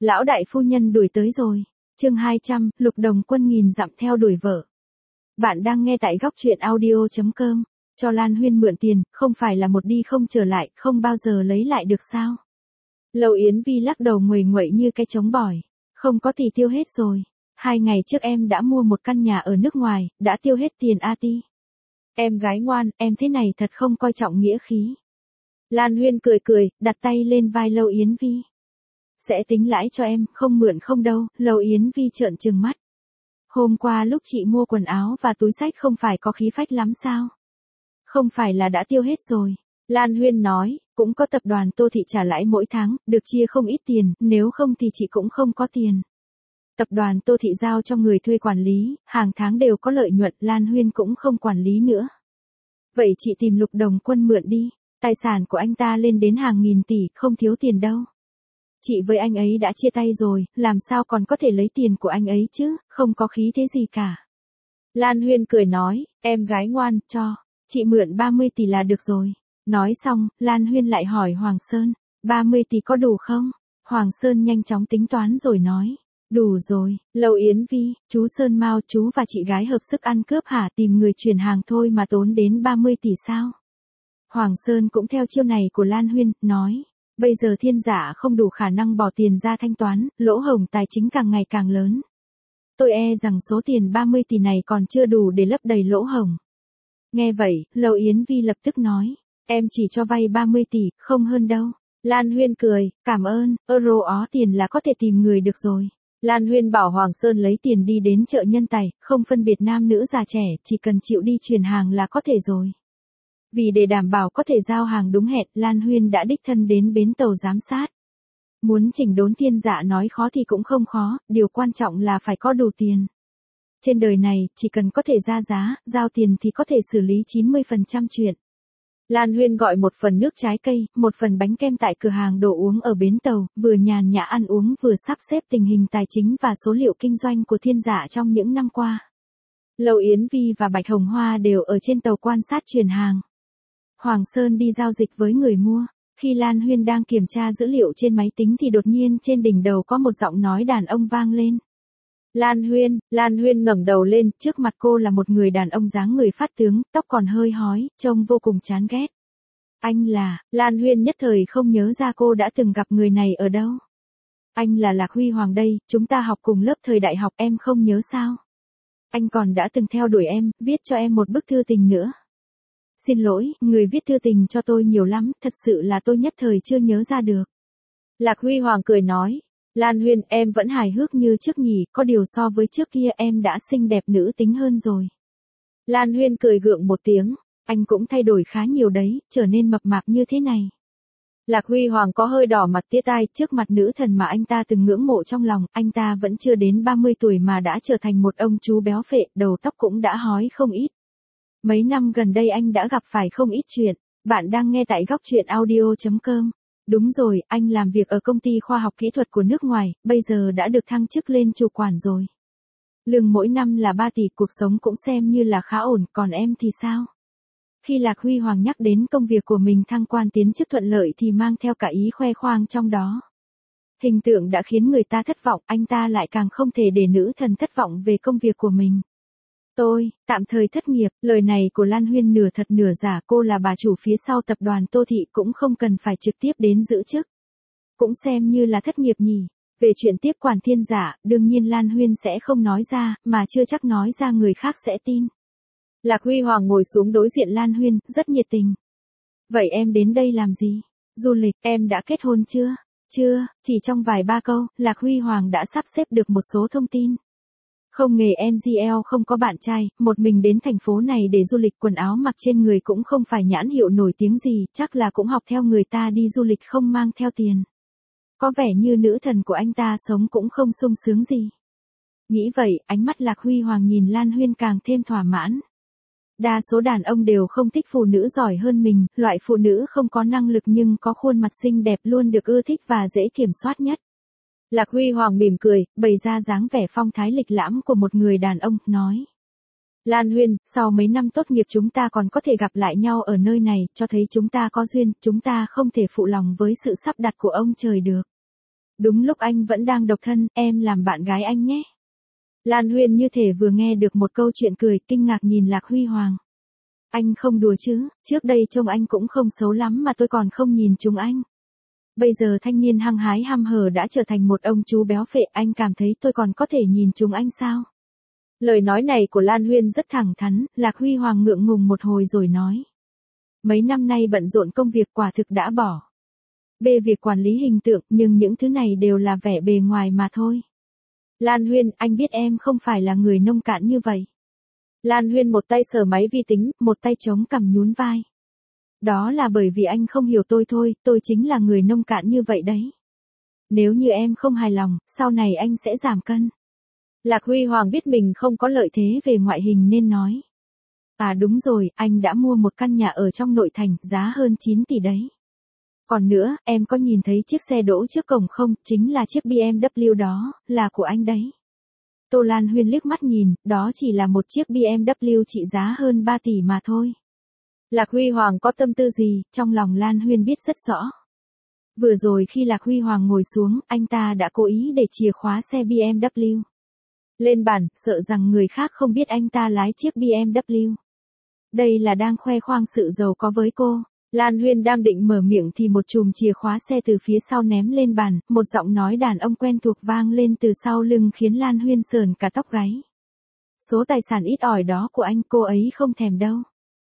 Lão đại phu nhân đuổi tới rồi. Chương 200, Lục Đồng Quân nghìn dặm theo đuổi vợ. Bạn đang nghe tại góc truyện audio.com. Cho Lan Huyên mượn tiền, không phải là một đi không trở lại, không bao giờ lấy lại được sao? Lầu Yến Vi lắc đầu nguầy nguậy như cái trống bỏi. Không có thì tiêu hết rồi. 2 ngày trước em đã mua một căn nhà ở nước ngoài, đã tiêu hết tiền ATI. Em gái ngoan, em thế này thật không coi trọng nghĩa khí. Lan Huyên cười cười, đặt tay lên vai Lầu Yến Vi. Sẽ tính lãi cho em, không mượn không đâu. Lầu Yến Vi trợn trừng mắt. Hôm qua lúc chị mua quần áo và túi xách không phải có khí phách lắm sao? Không phải là đã tiêu hết rồi. Lan Huyên nói, cũng có tập đoàn Tô Thị trả lãi mỗi tháng, được chia không ít tiền, nếu không thì chị cũng không có tiền. Tập đoàn Tô Thị giao cho người thuê quản lý, hàng tháng đều có lợi nhuận, Lan Huyên cũng không quản lý nữa. Vậy chị tìm Lục Đồng Quân mượn đi, tài sản của anh ta lên đến hàng nghìn tỷ, không thiếu tiền đâu. Chị với anh ấy đã chia tay rồi, làm sao còn có thể lấy tiền của anh ấy chứ, không có khí thế gì cả. Lan Huyên cười nói, em gái ngoan, cho, chị mượn 30 tỷ là được rồi. Nói xong, Lan Huyên lại hỏi Hoàng Sơn, 30 tỷ có đủ không? Hoàng Sơn nhanh chóng tính toán rồi nói, đủ rồi. Lầu Yến Vi, chú Sơn Mao, chú và chị gái hợp sức ăn cướp hả, tìm người chuyển hàng thôi mà tốn đến 30 tỷ sao? Hoàng Sơn cũng theo chiêu này của Lan Huyên, nói, bây giờ Thiên Giả không đủ khả năng bỏ tiền ra thanh toán, lỗ hổng tài chính càng ngày càng lớn. Tôi e rằng số tiền 30 tỷ này còn chưa đủ để lấp đầy lỗ hổng. Nghe vậy, Lầu Yến Vi lập tức nói, em chỉ cho vay 30 tỷ, không hơn đâu. Lan Huyên cười, cảm ơn, euro ó tiền là có thể tìm người được rồi. Lan Huyên bảo Hoàng Sơn lấy tiền đi đến chợ Nhân Tài, không phân biệt nam nữ già trẻ, chỉ cần chịu đi chuyển hàng là có thể rồi. Vì để đảm bảo có thể giao hàng đúng hẹn, Lan Huyên đã đích thân đến bến tàu giám sát. Muốn chỉnh đốn Thiên Dạ nói khó thì cũng không khó, điều quan trọng là phải có đủ tiền. Trên đời này, chỉ cần có thể ra giá, giao tiền thì có thể xử lý 90% chuyện. Lan Huyên gọi một phần nước trái cây, một phần bánh kem tại cửa hàng đồ uống ở bến tàu, vừa nhàn nhã ăn uống vừa sắp xếp tình hình tài chính và số liệu kinh doanh của Thiên Dạ trong những năm qua. Lầu Yến Vi và Bạch Hồng Hoa đều ở trên tàu quan sát chuyển hàng. Hoàng Sơn đi giao dịch với người mua. Khi Lan Huyên đang kiểm tra dữ liệu trên máy tính thì đột nhiên trên đỉnh đầu có một giọng nói đàn ông vang lên. Lan Huyên ngẩng đầu lên, trước mặt cô là một người đàn ông dáng người phát tướng, tóc còn hơi hói, trông vô cùng chán ghét. Anh là, Lan Huyên nhất thời không nhớ ra cô đã từng gặp người này ở đâu. Anh là Lạc Huy Hoàng đây, chúng ta học cùng lớp thời đại học, em không nhớ sao? Anh còn đã từng theo đuổi em, viết cho em một bức thư tình nữa. Xin lỗi, người viết thư tình cho tôi nhiều lắm, thật sự là tôi nhất thời chưa nhớ ra được. Lạc Huy Hoàng cười nói, Lan Huyên, em vẫn hài hước như trước nhỉ, có điều so với trước kia em đã xinh đẹp nữ tính hơn rồi. Lan Huyên cười gượng một tiếng, anh cũng thay đổi khá nhiều đấy, trở nên mập mạp như thế này. Lạc Huy Hoàng có hơi đỏ mặt tía tai, trước mặt nữ thần mà anh ta từng ngưỡng mộ trong lòng, anh ta vẫn chưa đến 30 tuổi mà đã trở thành một ông chú béo phệ, đầu tóc cũng đã hói không ít. Mấy năm gần đây anh đã gặp phải không ít chuyện. Bạn đang nghe tại góc truyện audio.com. Đúng rồi, anh làm việc ở công ty khoa học kỹ thuật của nước ngoài, bây giờ đã được thăng chức lên chủ quản rồi. Lương mỗi năm là 3 tỷ, cuộc sống cũng xem như là khá ổn, còn em thì sao? Khi Lạc Huy Hoàng nhắc đến công việc của mình thăng quan tiến chức thuận lợi thì mang theo cả ý khoe khoang trong đó. Hình tượng đã khiến người ta thất vọng, anh ta lại càng không thể để nữ thần thất vọng về công việc của mình. Tôi, tạm thời thất nghiệp, lời này của Lan Huyên nửa thật nửa giả, cô là bà chủ phía sau tập đoàn Tô Thị cũng không cần phải trực tiếp đến giữ chức. Cũng xem như là thất nghiệp nhỉ. Về chuyện tiếp quản Thiên Giả, đương nhiên Lan Huyên sẽ không nói ra, mà chưa chắc nói ra người khác sẽ tin. Lạc Huy Hoàng ngồi xuống đối diện Lan Huyên, rất nhiệt tình. Vậy em đến đây làm gì? Du lịch, em đã kết hôn chưa? Chưa, chỉ trong vài ba câu, Lạc Huy Hoàng đã sắp xếp được một số thông tin. Không nghề NGL, không có bạn trai, một mình đến thành phố này để du lịch, quần áo mặc trên người cũng không phải nhãn hiệu nổi tiếng gì, chắc là cũng học theo người ta đi du lịch không mang theo tiền. Có vẻ như nữ thần của anh ta sống cũng không sung sướng gì. Nghĩ vậy, ánh mắt Lạc Huy Hoàng nhìn Lan Huyên càng thêm thỏa mãn. Đa số đàn ông đều không thích phụ nữ giỏi hơn mình, loại phụ nữ không có năng lực nhưng có khuôn mặt xinh đẹp luôn được ưa thích và dễ kiểm soát nhất. Lạc Huy Hoàng mỉm cười, bày ra dáng vẻ phong thái lịch lãm của một người đàn ông, nói. Lan Huyên, sau mấy năm tốt nghiệp chúng ta còn có thể gặp lại nhau ở nơi này, cho thấy chúng ta có duyên, chúng ta không thể phụ lòng với sự sắp đặt của ông trời được. Đúng lúc anh vẫn đang độc thân, em làm bạn gái anh nhé. Lan Huyên như thể vừa nghe được một câu chuyện cười, kinh ngạc nhìn Lạc Huy Hoàng. Anh không đùa chứ, trước đây trông anh cũng không xấu lắm mà tôi còn không nhìn chúng anh. Bây giờ thanh niên hăng hái hăm hở đã trở thành một ông chú béo phệ, anh cảm thấy tôi còn có thể nhìn chúng anh sao? Lời nói này của Lan Huyên rất thẳng thắn, Lạc Huy Hoàng ngượng ngùng một hồi rồi nói. Mấy năm nay bận rộn công việc quả thực đã bỏ bê việc quản lý hình tượng, nhưng những thứ này đều là vẻ bề ngoài mà thôi. Lan Huyên, anh biết em không phải là người nông cạn như vậy. Lan Huyên một tay sờ máy vi tính, một tay chống cằm nhún vai. Đó là bởi vì anh không hiểu tôi thôi, tôi chính là người nông cạn như vậy đấy. Nếu như em không hài lòng, sau này anh sẽ giảm cân. Lạc Huy Hoàng biết mình không có lợi thế về ngoại hình nên nói. À đúng rồi, anh đã mua một căn nhà ở trong nội thành, giá hơn 9 tỷ đấy. Còn nữa, em có nhìn thấy chiếc xe đỗ trước cổng không, chính là chiếc BMW đó, là của anh đấy. Tô Lan Huyên liếc mắt nhìn, đó chỉ là một chiếc BMW trị giá hơn 3 tỷ mà thôi. Lạc Huy Hoàng có tâm tư gì, trong lòng Lan Huyên biết rất rõ. Vừa rồi khi Lạc Huy Hoàng ngồi xuống, anh ta đã cố ý để chìa khóa xe BMW lên bàn, sợ rằng người khác không biết anh ta lái chiếc BMW. Đây là đang khoe khoang sự giàu có với cô. Lan Huyên đang định mở miệng thì một chùm chìa khóa xe từ phía sau ném lên bàn, một giọng nói đàn ông quen thuộc vang lên từ sau lưng khiến Lan Huyên sởn cả tóc gáy. Số tài sản ít ỏi đó của anh cô ấy không thèm đâu.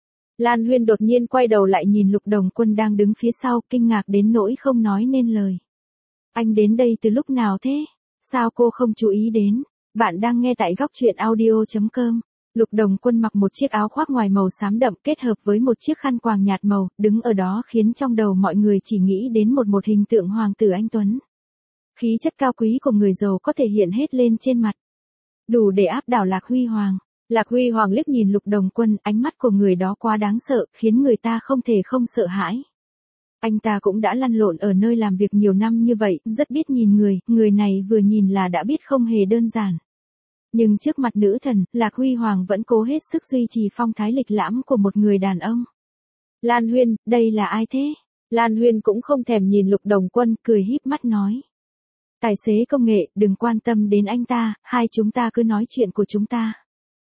Lan Huyên đột nhiên quay đầu lại nhìn Lục Đồng Quân đang đứng phía sau, kinh ngạc đến nỗi không nói nên lời. Anh đến đây từ lúc nào thế? Sao cô không chú ý đến? Bạn đang nghe tại góc truyện audio.com. Lục Đồng Quân mặc một chiếc áo khoác ngoài màu xám đậm kết hợp với một chiếc khăn quàng nhạt màu, đứng ở đó khiến trong đầu mọi người chỉ nghĩ đến một hình tượng hoàng tử anh tuấn. Khí chất cao quý của người giàu có thể hiện hết lên trên mặt, đủ để áp đảo Lạc Huy Hoàng. Lạc Huy Hoàng liếc nhìn Lục Đồng Quân, ánh mắt của người đó quá đáng sợ, khiến người ta không thể không sợ hãi. Anh ta cũng đã lăn lộn ở nơi làm việc nhiều năm như vậy, rất biết nhìn người này vừa nhìn là đã biết không hề đơn giản. Nhưng trước mặt nữ thần, Lạc Huy Hoàng vẫn cố hết sức duy trì phong thái lịch lãm của một người đàn ông. Lan Huyên, đây là ai thế? Lan Huyên cũng không thèm nhìn Lục Đồng Quân, cười híp mắt nói. Tài xế công nghệ, đừng quan tâm đến anh ta, hai chúng ta cứ nói chuyện của chúng ta.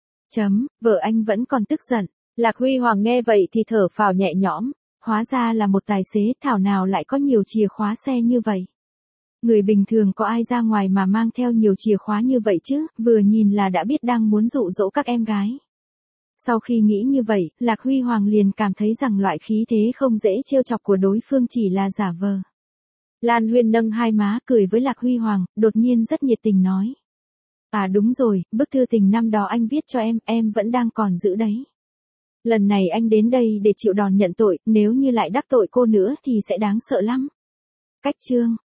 Vợ anh vẫn còn tức giận. Lạc Huy Hoàng nghe vậy thì thở phào nhẹ nhõm, hóa ra là một tài xế, thảo nào lại có nhiều chìa khóa xe như vậy. Người bình thường có ai ra ngoài mà mang theo nhiều chìa khóa như vậy chứ, vừa nhìn là đã biết đang muốn dụ dỗ các em gái. Sau khi nghĩ như vậy, Lạc Huy Hoàng liền cảm thấy rằng loại khí thế không dễ trêu chọc của đối phương chỉ là giả vờ. Lan Huyên nâng hai má cười với Lạc Huy Hoàng, đột nhiên rất nhiệt tình nói. À đúng rồi, bức thư tình năm đó anh viết cho em vẫn đang còn giữ đấy. Lần này anh đến đây để chịu đòn nhận tội, nếu như lại đắc tội cô nữa thì sẽ đáng sợ lắm. Cách chương